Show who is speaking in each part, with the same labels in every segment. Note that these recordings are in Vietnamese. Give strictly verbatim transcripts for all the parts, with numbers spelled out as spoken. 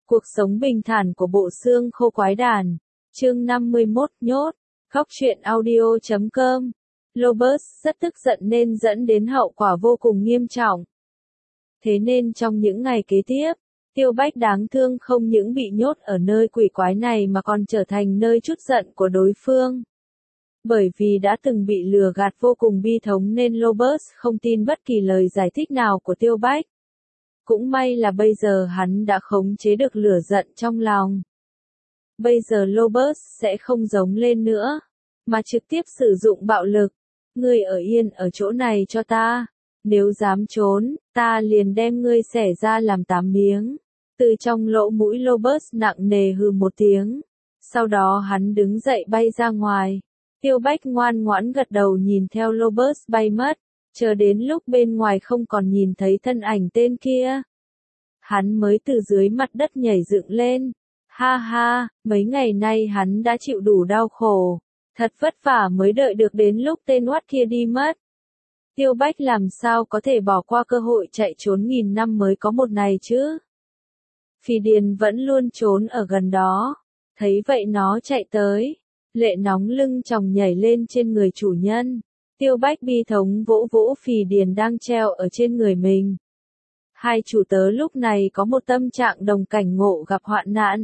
Speaker 1: Cuộc sống bình thản của bộ xương khô quái đản. Chương năm mươi mốt nhốt. Góc truyện audio chấm com. Lobus rất tức giận nên dẫn đến hậu quả vô cùng nghiêm trọng. Thế nên trong những ngày kế tiếp, Tiêu Bách đáng thương không những bị nhốt ở nơi quỷ quái này mà còn trở thành nơi trút giận của đối phương. Bởi vì đã từng bị lừa gạt vô cùng bi thống nên Lobus không tin bất kỳ lời giải thích nào của Tiêu Bách. Cũng may là bây giờ hắn đã khống chế được lửa giận trong lòng. Bây giờ Lobus sẽ không giống lên nữa, mà trực tiếp sử dụng bạo lực. Ngươi ở yên ở chỗ này cho ta. Nếu dám trốn, ta liền đem ngươi xẻ ra làm tám miếng. Từ trong lỗ mũi Lobus nặng nề hừ một tiếng. Sau đó hắn đứng dậy bay ra ngoài. Tiêu Bách ngoan ngoãn gật đầu nhìn theo Lobus bay mất. Chờ đến lúc bên ngoài không còn nhìn thấy thân ảnh tên kia. Hắn mới từ dưới mặt đất nhảy dựng lên. Ha ha, mấy ngày nay hắn đã chịu đủ đau khổ. Thật vất vả mới đợi được đến lúc tên oát kia đi mất. Tiêu Bách làm sao có thể bỏ qua cơ hội chạy trốn nghìn năm mới có một ngày chứ. Phì Điền vẫn luôn trốn ở gần đó. Thấy vậy nó chạy tới. Lệ nóng lưng tròng nhảy lên trên người chủ nhân. Tiêu Bách bi thống vỗ vỗ Phì Điền đang treo ở trên người mình. Hai chủ tớ lúc này có một tâm trạng đồng cảnh ngộ gặp hoạn nạn.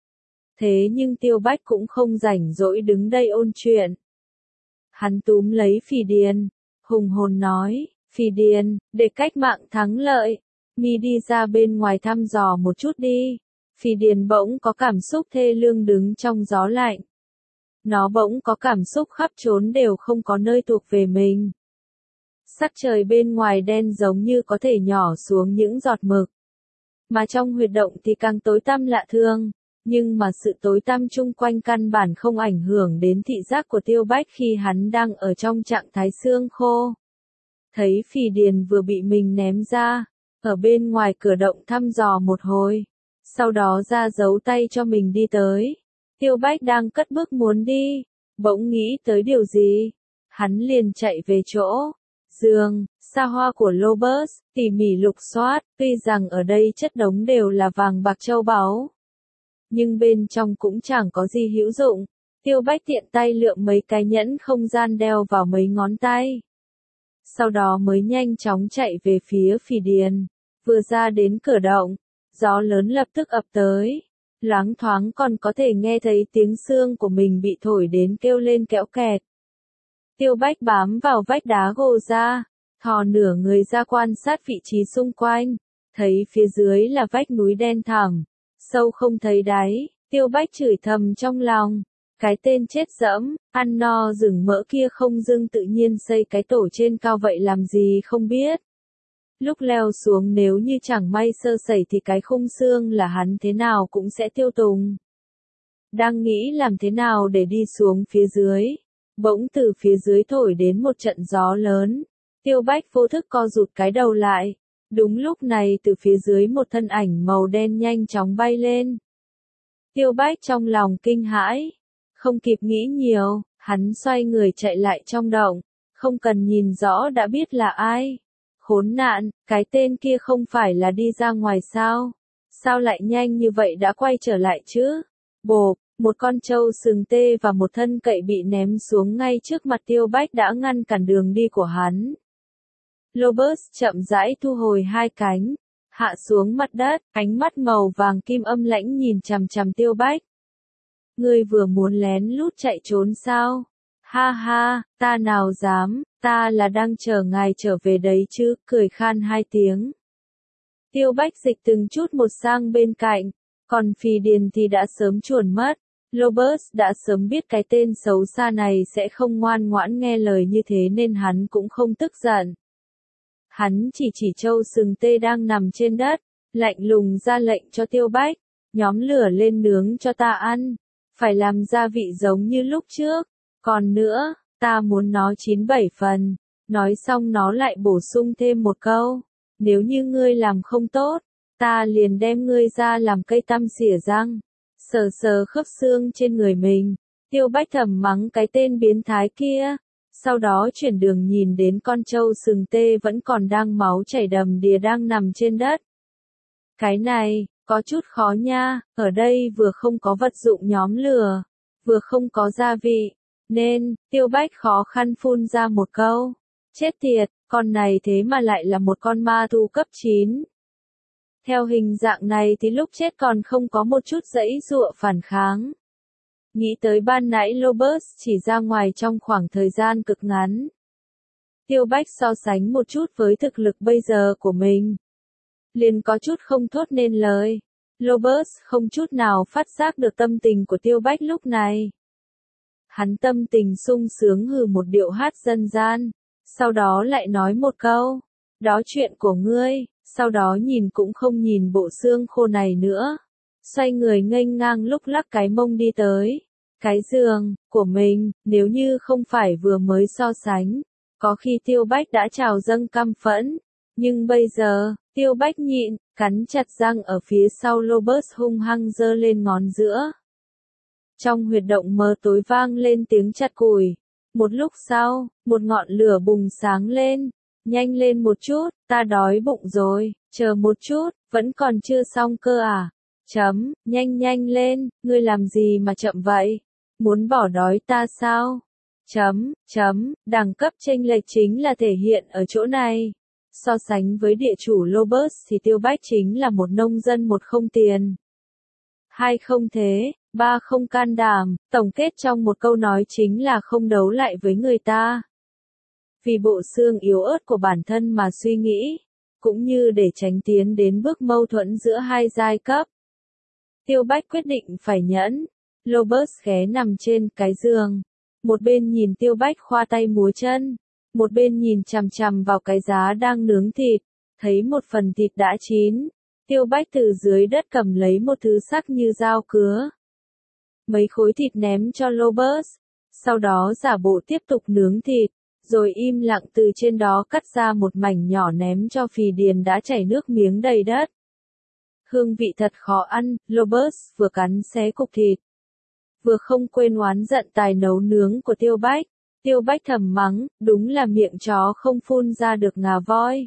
Speaker 1: Thế nhưng Tiêu Bách cũng không rảnh rỗi đứng đây ôn chuyện. Hắn túm lấy Phì Điền, hùng hồn nói, Phì Điền, để cách mạng thắng lợi, mi đi ra bên ngoài thăm dò một chút đi. Phì Điền bỗng có cảm xúc thê lương đứng trong gió lạnh. Nó bỗng có cảm xúc khắp trốn đều không có nơi thuộc về mình. Sắc trời bên ngoài đen giống như có thể nhỏ xuống những giọt mực. Mà trong huyệt động thì càng tối tăm lạ thường. Nhưng mà sự tối tăm chung quanh căn bản không ảnh hưởng đến thị giác của Tiêu Bách khi hắn đang ở trong trạng thái xương khô. Thấy Phì Điền vừa bị mình ném ra, ở bên ngoài cửa động thăm dò một hồi. Sau đó ra giấu tay cho mình đi tới. Tiêu Bách đang cất bước muốn đi, bỗng nghĩ tới điều gì. Hắn liền chạy về chỗ giường, xa hoa của Lobus, tỉ mỉ lục soát, tuy rằng ở đây chất đống đều là vàng bạc châu báu. Nhưng bên trong cũng chẳng có gì hữu dụng. Tiêu Bách tiện tay lượm mấy cái nhẫn không gian đeo vào mấy ngón tay. Sau đó mới nhanh chóng chạy về phía Phì Điền. Vừa ra đến cửa động, gió lớn lập tức ập tới. Loáng thoáng còn có thể nghe thấy tiếng xương của mình bị thổi đến kêu lên kẽo kẹt. Tiêu Bách bám vào vách đá gồ ra, thò nửa người ra quan sát vị trí xung quanh. Thấy phía dưới là vách núi đen thẳm, sâu không thấy đáy. Tiêu Bách chửi thầm trong lòng. Cái tên chết dẫm, ăn no rừng mỡ kia không dưng tự nhiên xây cái tổ trên cao vậy làm gì không biết. Lúc leo xuống nếu như chẳng may sơ sẩy thì cái khung xương là hắn thế nào cũng sẽ tiêu tùng. Đang nghĩ làm thế nào để đi xuống phía dưới. Bỗng từ phía dưới thổi đến một trận gió lớn. Tiêu Bách vô thức co rụt cái đầu lại. Đúng lúc này từ phía dưới một thân ảnh màu đen nhanh chóng bay lên. Tiêu Bách trong lòng kinh hãi. Không kịp nghĩ nhiều, hắn xoay người chạy lại trong động. Không cần nhìn rõ đã biết là ai. Khốn nạn, cái tên kia không phải là đi ra ngoài sao? Sao lại nhanh như vậy đã quay trở lại chứ? Bộp, một con trâu sừng tê và một thân cậy bị ném xuống ngay trước mặt Tiêu Bách đã ngăn cản đường đi của hắn. Lobus chậm rãi thu hồi hai cánh, hạ xuống mặt đất, ánh mắt màu vàng kim âm lãnh nhìn chằm chằm Tiêu Bách. Ngươi vừa muốn lén lút chạy trốn sao? Ha ha, ta nào dám, ta là đang chờ ngài trở về đấy chứ, cười khan hai tiếng. Tiêu Bách dịch từng chút một sang bên cạnh, còn Phì Điền thì đã sớm chuồn mất. Lobus đã sớm biết cái tên xấu xa này sẽ không ngoan ngoãn nghe lời như thế nên hắn cũng không tức giận. Hắn chỉ chỉ trâu sừng tê đang nằm trên đất, lạnh lùng ra lệnh cho Tiêu Bách, nhóm lửa lên nướng cho ta ăn, phải làm gia vị giống như lúc trước, còn nữa, ta muốn nó chín bảy phần. Nói xong nó lại bổ sung thêm một câu, nếu như ngươi làm không tốt, ta liền đem ngươi ra làm cây tăm xỉa răng. Sờ sờ khớp xương trên người mình, Tiêu Bách thầm mắng cái tên biến thái kia. Sau đó chuyển đường nhìn đến con trâu sừng tê vẫn còn đang máu chảy đầm đìa đang nằm trên đất. Cái này, Có chút khó nha, ở đây vừa không có vật dụng nhóm lửa, vừa không có gia vị, nên, Tiêu Bách khó khăn phun ra một câu. Chết tiệt, con này thế mà lại là một con ma thú cấp chín. Theo hình dạng này thì lúc chết còn không có một chút giãy giụa phản kháng. Nghĩ tới ban nãy Lobos chỉ ra ngoài trong khoảng thời gian cực ngắn. Tiêu Bách so sánh một chút với thực lực bây giờ của mình. Liền có chút không thốt nên lời. Lobos không chút nào phát giác được tâm tình của Tiêu Bách lúc này. Hắn tâm tình sung sướng hừ một điệu hát dân gian. Sau đó lại nói một câu. Đó chuyện của ngươi. Sau đó nhìn cũng không nhìn bộ xương khô này nữa. Xoay người nghênh ngang lúc lắc cái mông đi tới. Cái giường của mình, nếu như không phải vừa mới so sánh, có khi Tiêu Bách đã trào dâng căm phẫn. Nhưng bây giờ, Tiêu Bách nhịn, cắn chặt răng ở phía sau Lobos hung hăng giơ lên ngón giữa. Trong huyệt động mờ tối vang lên tiếng chặt củi. Một lúc sau, một ngọn lửa bùng sáng lên. Nhanh lên một chút, ta đói bụng rồi, chờ một chút, vẫn còn chưa xong cơ à? Chấm, nhanh nhanh lên, ngươi làm gì mà chậm vậy? Muốn bỏ đói ta sao? Chấm, chấm, đẳng cấp chênh lệch chính là thể hiện ở chỗ này. So sánh với địa chủ Lobos thì Tiêu Bách chính là một nông dân một không tiền. Hai không thế, ba không can đảm, tổng kết trong một câu nói chính là không đấu lại với người ta. Vì bộ xương yếu ớt của bản thân mà suy nghĩ, cũng như để tránh tiến đến bước mâu thuẫn giữa hai giai cấp. Tiêu Bách quyết định phải nhẫn. Lobos ghé nằm trên cái giường. Một bên nhìn Tiêu Bách khoa tay múa chân. Một bên nhìn chằm chằm vào cái giá đang nướng thịt. Thấy một phần thịt đã chín. Tiêu Bách từ dưới đất cầm lấy một thứ sắc như dao cứa. Mấy khối thịt ném cho Lobos. Sau đó giả bộ tiếp tục nướng thịt. Rồi im lặng từ trên đó cắt ra một mảnh nhỏ ném cho Phì Điền đã chảy nước miếng đầy đất. Hương vị thật khó ăn, Lobos vừa cắn xé cục thịt. Vừa không quên oán giận tài nấu nướng của Tiêu Bách. Tiêu Bách thầm mắng, đúng là miệng chó không phun ra được ngà voi.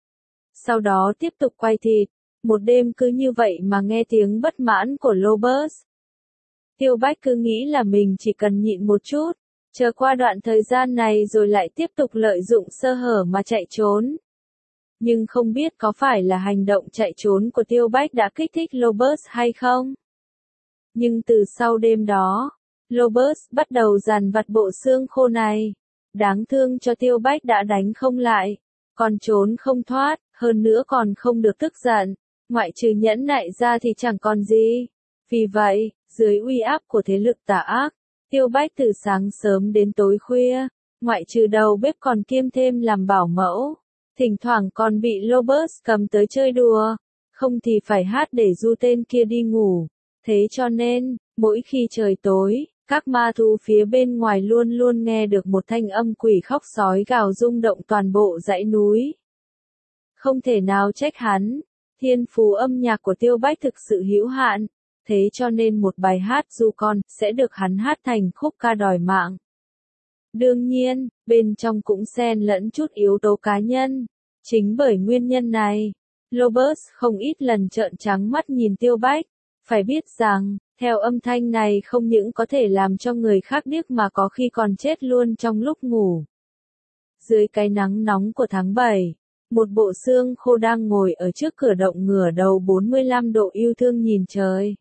Speaker 1: Sau đó tiếp tục quay thịt. Một đêm cứ như vậy mà nghe tiếng bất mãn của Lobos. Tiêu Bách cứ nghĩ là mình chỉ cần nhịn một chút. Chờ qua đoạn thời gian này rồi lại tiếp tục lợi dụng sơ hở mà chạy trốn. Nhưng không biết có phải là hành động chạy trốn của Tiêu Bách đã kích thích Lobos hay không? Nhưng từ sau đêm đó, Lobos bắt đầu dằn vặt bộ xương khô này. Đáng thương cho Tiêu Bách đã đánh không lại, còn trốn không thoát, hơn nữa còn không được tức giận. Ngoại trừ nhẫn nại ra thì chẳng còn gì. Vì vậy, dưới uy áp của thế lực tà ác, Tiêu Bách từ sáng sớm đến tối khuya, ngoại trừ đầu bếp còn kiêm thêm làm bảo mẫu. Thỉnh thoảng còn bị Lobos cầm tới chơi đùa, không thì phải hát để du tên kia đi ngủ. Thế cho nên, mỗi khi trời tối, các ma thú phía bên ngoài luôn luôn nghe được một thanh âm quỷ khóc sói gào rung động toàn bộ dãy núi. Không thể nào trách hắn, thiên phú âm nhạc của Tiêu Bách thực sự hữu hạn. Thế cho nên một bài hát du con sẽ được hắn hát thành khúc ca đòi mạng. Đương nhiên, bên trong cũng xen lẫn chút yếu tố cá nhân. Chính bởi nguyên nhân này, Lobos không ít lần trợn trắng mắt nhìn Tiêu Bách. Phải biết rằng, theo âm thanh này không những có thể làm cho người khác điếc mà có khi còn chết luôn trong lúc ngủ. Dưới cái nắng nóng của tháng bảy, một bộ xương khô đang ngồi ở trước cửa động ngửa đầu bốn mươi lăm độ yêu thương nhìn trời.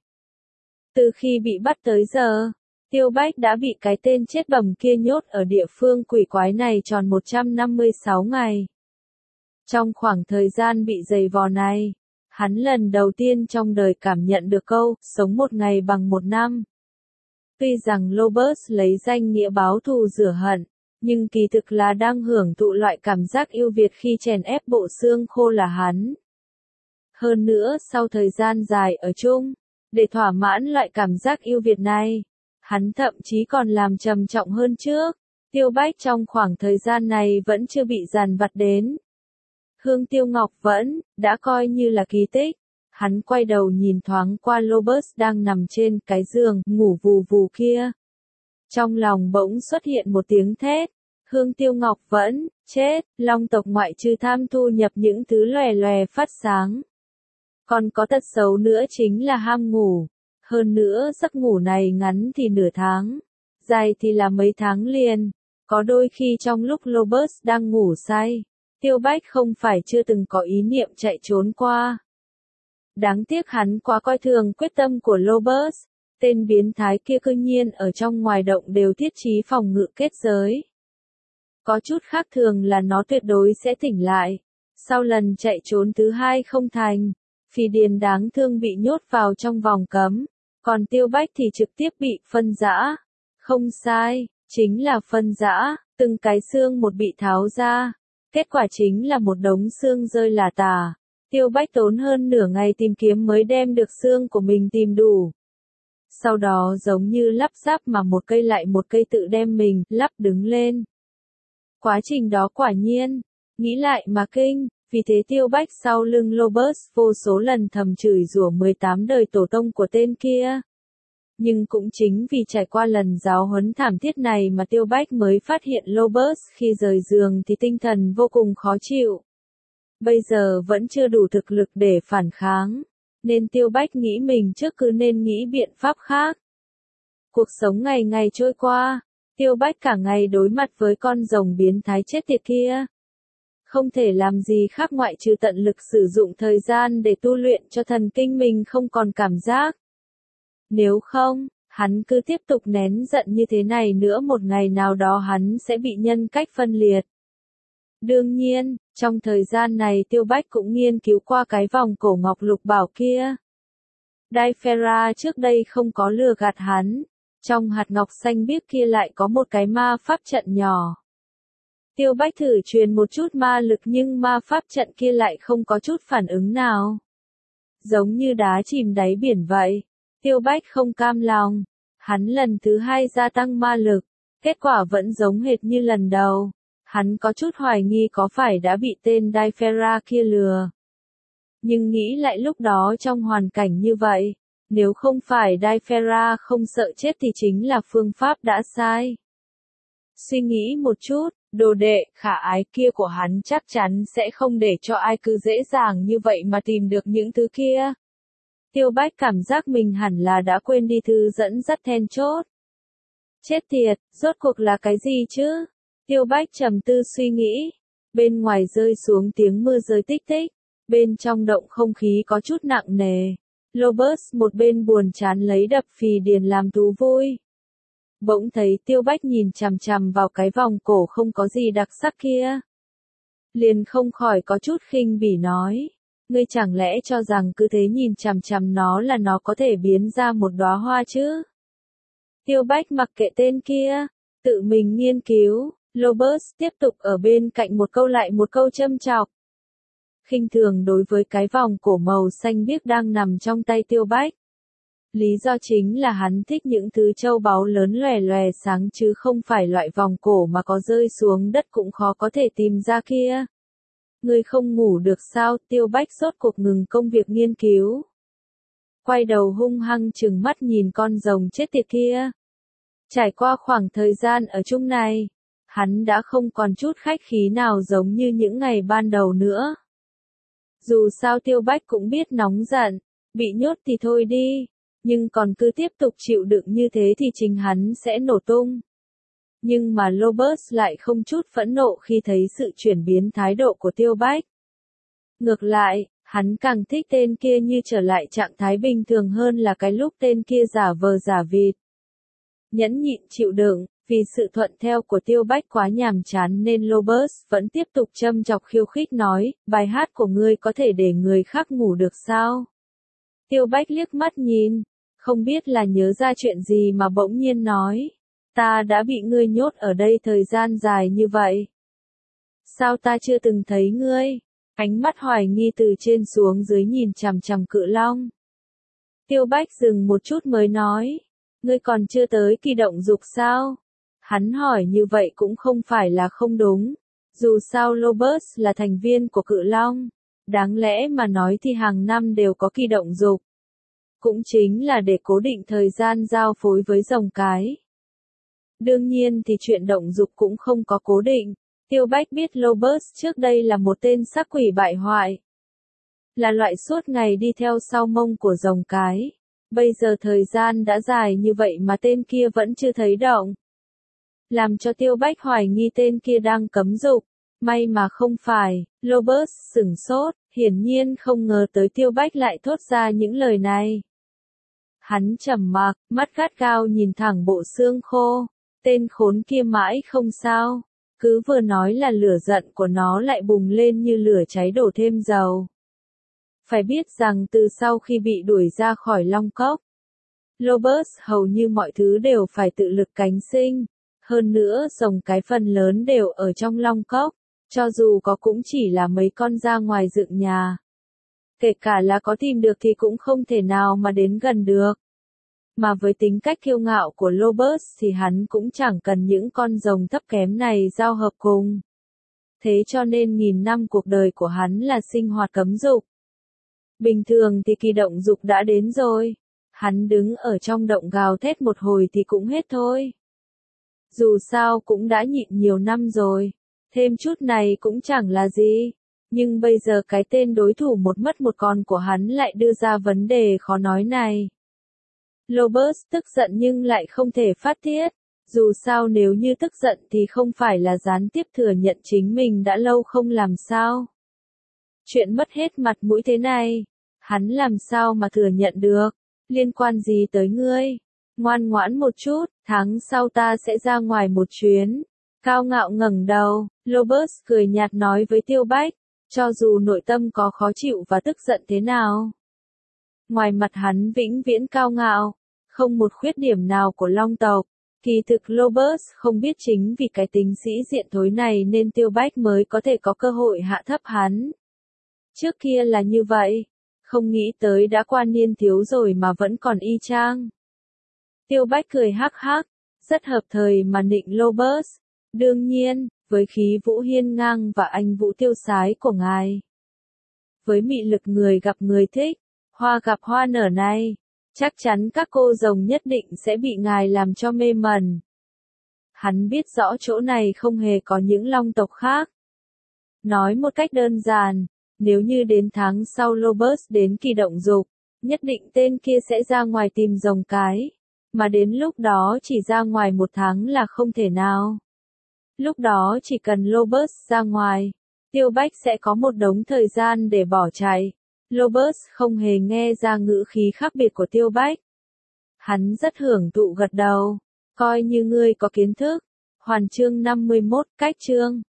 Speaker 1: Từ khi bị bắt tới giờ, Tiêu Bách đã bị cái tên chết bầm kia nhốt ở địa phương quỷ quái này tròn một trăm năm mươi sáu ngày. Trong khoảng thời gian bị giày vò này, hắn lần đầu tiên trong đời cảm nhận được câu, sống một ngày bằng một năm. Tuy rằng Lobos lấy danh nghĩa báo thù rửa hận, nhưng kỳ thực là đang hưởng thụ loại cảm giác yêu Việt khi chèn ép bộ xương khô là hắn. Hơn nữa sau thời gian dài ở chung, để thỏa mãn loại cảm giác yêu Việt này, hắn thậm chí còn làm trầm trọng hơn trước. Tiêu Bách trong khoảng thời gian này vẫn chưa bị dằn vặt đến. Hương Tiêu Ngọc vẫn, đã coi như là kỳ tích. Hắn quay đầu nhìn thoáng qua Lobos đang nằm trên cái giường, ngủ vù vù kia. Trong lòng bỗng xuất hiện một tiếng thét. Hương Tiêu Ngọc vẫn, chết, long tộc ngoại trừ tham thu nhập những thứ lòe lòe phát sáng. Còn có tật xấu nữa chính là ham ngủ. Hơn nữa giấc ngủ này ngắn thì nửa tháng, dài thì là mấy tháng liền. Có đôi khi trong lúc Lobus đang ngủ say, Tiêu Bách không phải chưa từng có ý niệm chạy trốn qua. Đáng tiếc hắn quá coi thường quyết tâm của Lobus, tên biến thái kia cư nhiên ở trong ngoài động đều thiết trí phòng ngự kết giới. Có chút khác thường là nó tuyệt đối sẽ tỉnh lại. Sau lần chạy trốn thứ hai không thành, Phì Điền đáng thương bị nhốt vào trong vòng cấm, còn Tiêu Bách thì trực tiếp bị phân rã. Không sai, chính là phân rã, từng cái xương một bị tháo ra. Kết quả chính là một đống xương rơi lả tả. Tiêu Bách tốn hơn nửa ngày tìm kiếm mới đem được xương của mình tìm đủ. Sau đó giống như lắp ráp mà một cây lại một cây tự đem mình lắp đứng lên. Quá trình đó quả nhiên, nghĩ lại mà kinh, vì thế Tiêu Bách sau lưng Lobus vô số lần thầm chửi rủa mười tám đời tổ tông của tên kia. Nhưng cũng chính vì trải qua lần giáo huấn thảm thiết này mà Tiêu Bách mới phát hiện Lobus khi rời giường thì tinh thần vô cùng khó chịu. Bây giờ vẫn chưa đủ thực lực để phản kháng, nên Tiêu Bách nghĩ mình trước cứ nên nghĩ biện pháp khác. Cuộc sống ngày ngày trôi qua, Tiêu Bách cả ngày đối mặt với con rồng biến thái chết tiệt kia. Không thể làm gì khác ngoại trừ tận lực sử dụng thời gian để tu luyện cho thần kinh mình không còn cảm giác. Nếu không, hắn cứ tiếp tục nén giận như thế này nữa một ngày nào đó hắn sẽ bị nhân cách phân liệt. Đương nhiên, trong thời gian này Tiêu Bách cũng nghiên cứu qua cái vòng cổ ngọc lục bảo kia. Daifera trước đây không có lừa gạt hắn, trong hạt ngọc xanh biếc kia lại có một cái ma pháp trận nhỏ. Tiêu Bách thử truyền một chút ma lực nhưng ma pháp trận kia lại không có chút phản ứng nào. Giống như đá chìm đáy biển vậy. Tiêu Bách không cam lòng. Hắn lần thứ hai gia tăng ma lực. Kết quả vẫn giống hệt như lần đầu. Hắn có chút hoài nghi có phải đã bị tên Daifera kia lừa. Nhưng nghĩ lại lúc đó trong hoàn cảnh như vậy, nếu không phải Daifera không sợ chết thì chính là phương pháp đã sai. Suy nghĩ một chút, đồ đệ khả ái kia của hắn chắc chắn sẽ không để cho ai cứ dễ dàng như vậy mà tìm được những thứ kia. Tiêu Bách cảm giác mình hẳn là đã quên đi thư dẫn dắt then chốt. Chết tiệt, rốt cuộc là cái gì chứ? Tiêu Bách trầm tư suy nghĩ. Bên ngoài rơi xuống tiếng mưa rơi tích tích. Bên trong động không khí có chút nặng nề. Lobus một bên buồn chán lấy đập Phì Điền làm thú vui. Bỗng thấy Tiêu Bách nhìn chằm chằm vào cái vòng cổ không có gì đặc sắc kia. Liền không khỏi có chút khinh bỉ nói. Ngươi chẳng lẽ cho rằng cứ thế nhìn chằm chằm nó là nó có thể biến ra một đóa hoa chứ? Tiêu Bách mặc kệ tên kia, tự mình nghiên cứu. Lobus tiếp tục ở bên cạnh một câu lại một câu châm chọc. Khinh thường đối với cái vòng cổ màu xanh biếc đang nằm trong tay Tiêu Bách. Lý do chính là hắn thích những thứ châu báu lớn lòe lòe sáng chứ không phải loại vòng cổ mà có rơi xuống đất cũng khó có thể tìm ra kia. Ngươi không ngủ được sao? Tiêu Bách rốt cuộc ngừng công việc nghiên cứu. Quay đầu hung hăng trừng mắt nhìn con rồng chết tiệt kia. Trải qua khoảng thời gian ở chung này, hắn đã không còn chút khách khí nào giống như những ngày ban đầu nữa. Dù sao Tiêu Bách cũng biết nóng giận, bị nhốt thì thôi đi, nhưng còn cứ tiếp tục chịu đựng như thế thì chính hắn sẽ nổ tung. Nhưng mà Lobus lại không chút phẫn nộ khi thấy sự chuyển biến thái độ của Tiêu Bách. Ngược lại, hắn càng thích tên kia như trở lại trạng thái bình thường hơn là cái lúc tên kia giả vờ giả vịt. Nhẫn nhịn chịu đựng, vì sự thuận theo của Tiêu Bách quá nhàm chán nên Lobus vẫn tiếp tục châm chọc khiêu khích nói, bài hát của ngươi có thể để người khác ngủ được sao? Tiêu Bách liếc mắt nhìn, không biết là nhớ ra chuyện gì mà bỗng nhiên nói, ta đã bị ngươi nhốt ở đây thời gian dài như vậy. Sao ta chưa từng thấy ngươi? Ánh mắt hoài nghi từ trên xuống dưới nhìn chằm chằm Cự Long. Tiêu Bách dừng một chút mới nói, ngươi còn chưa tới kỳ động dục sao? Hắn hỏi như vậy cũng không phải là không đúng. Dù sao Lobus là thành viên của Cự Long. Đáng lẽ mà nói thì hàng năm đều có kỳ động dục. Cũng chính là để cố định thời gian giao phối với rồng cái. Đương nhiên thì chuyện động dục cũng không có cố định. Tiêu Bách biết Lobus trước đây là một tên sắc quỷ bại hoại. là loại suốt ngày đi theo sau mông của rồng cái. Bây giờ thời gian đã dài như vậy mà tên kia vẫn chưa thấy động. Làm cho Tiêu Bách hoài nghi tên kia đang cấm dục. May mà không phải, Lobus sửng sốt, hiển nhiên không ngờ tới Tiêu Bách lại thốt ra những lời này. Hắn trầm mặc, mắt gắt gao nhìn thẳng bộ xương khô. Tên khốn kia mãi không sao. Cứ vừa nói là lửa giận của nó lại bùng lên như lửa cháy đổ thêm dầu. Phải biết rằng từ sau khi bị đuổi ra khỏi Long Cốc, Lobus hầu như mọi thứ đều phải tự lực cánh sinh. Hơn nữa rồng cái phần lớn đều ở trong Long Cốc, cho dù có cũng chỉ là mấy con ra ngoài dựng nhà. Kể cả là có tìm được thì cũng không thể nào mà đến gần được. Mà với tính cách kiêu ngạo của Lobus thì hắn cũng chẳng cần những con rồng thấp kém này giao hợp cùng. Thế cho nên nghìn năm cuộc đời của hắn là sinh hoạt cấm dục. Bình thường thì kỳ động dục đã đến rồi. Hắn đứng ở trong động gào thét một hồi thì cũng hết thôi. Dù sao cũng đã nhịn nhiều năm rồi. Thêm chút này cũng chẳng là gì. Nhưng bây giờ cái tên đối thủ một mất một con của hắn lại đưa ra vấn đề khó nói này. Lobus tức giận nhưng lại không thể phát tiết. Dù sao nếu như tức giận thì không phải là gián tiếp thừa nhận chính mình đã lâu không làm sao. Chuyện mất hết mặt mũi thế này, hắn làm sao mà thừa nhận được, liên quan gì tới ngươi? Ngoan ngoãn một chút, tháng sau ta sẽ ra ngoài một chuyến. Cao ngạo ngẩng đầu, Lobus cười nhạt nói với Tiêu Bách, cho dù nội tâm có khó chịu và tức giận thế nào. Ngoài mặt hắn vĩnh viễn cao ngạo, không một khuyết điểm nào của Long tộc. Kỳ thực Lobus không biết chính vì cái tính sĩ diện thối này nên Tiêu Bách mới có thể có cơ hội hạ thấp hắn. Trước kia là như vậy, không nghĩ tới đã qua niên thiếu rồi mà vẫn còn y chang. Tiêu Bách cười hắc hắc, rất hợp thời mà nịnh Lobus. Đương nhiên, với khí vũ hiên ngang và anh vũ tiêu sái của ngài. Với mị lực người gặp người thích, hoa gặp hoa nở này, chắc chắn các cô rồng nhất định sẽ bị ngài làm cho mê mẩn. Hắn biết rõ chỗ này không hề có những long tộc khác. Nói một cách đơn giản, nếu như đến tháng sau Lobus đến kỳ động dục, nhất định tên kia sẽ ra ngoài tìm rồng cái. Mà đến lúc đó chỉ ra ngoài một tháng là không thể nào. Lúc đó chỉ cần Lobus ra ngoài, Tiêu Bách sẽ có một đống thời gian để bỏ chạy. Lobus không hề nghe ra ngữ khí khác biệt của Tiêu Bách. Hắn rất hưởng thụ gật đầu, coi như ngươi có kiến thức. Hoàn chương năm mươi mốt, cách chương.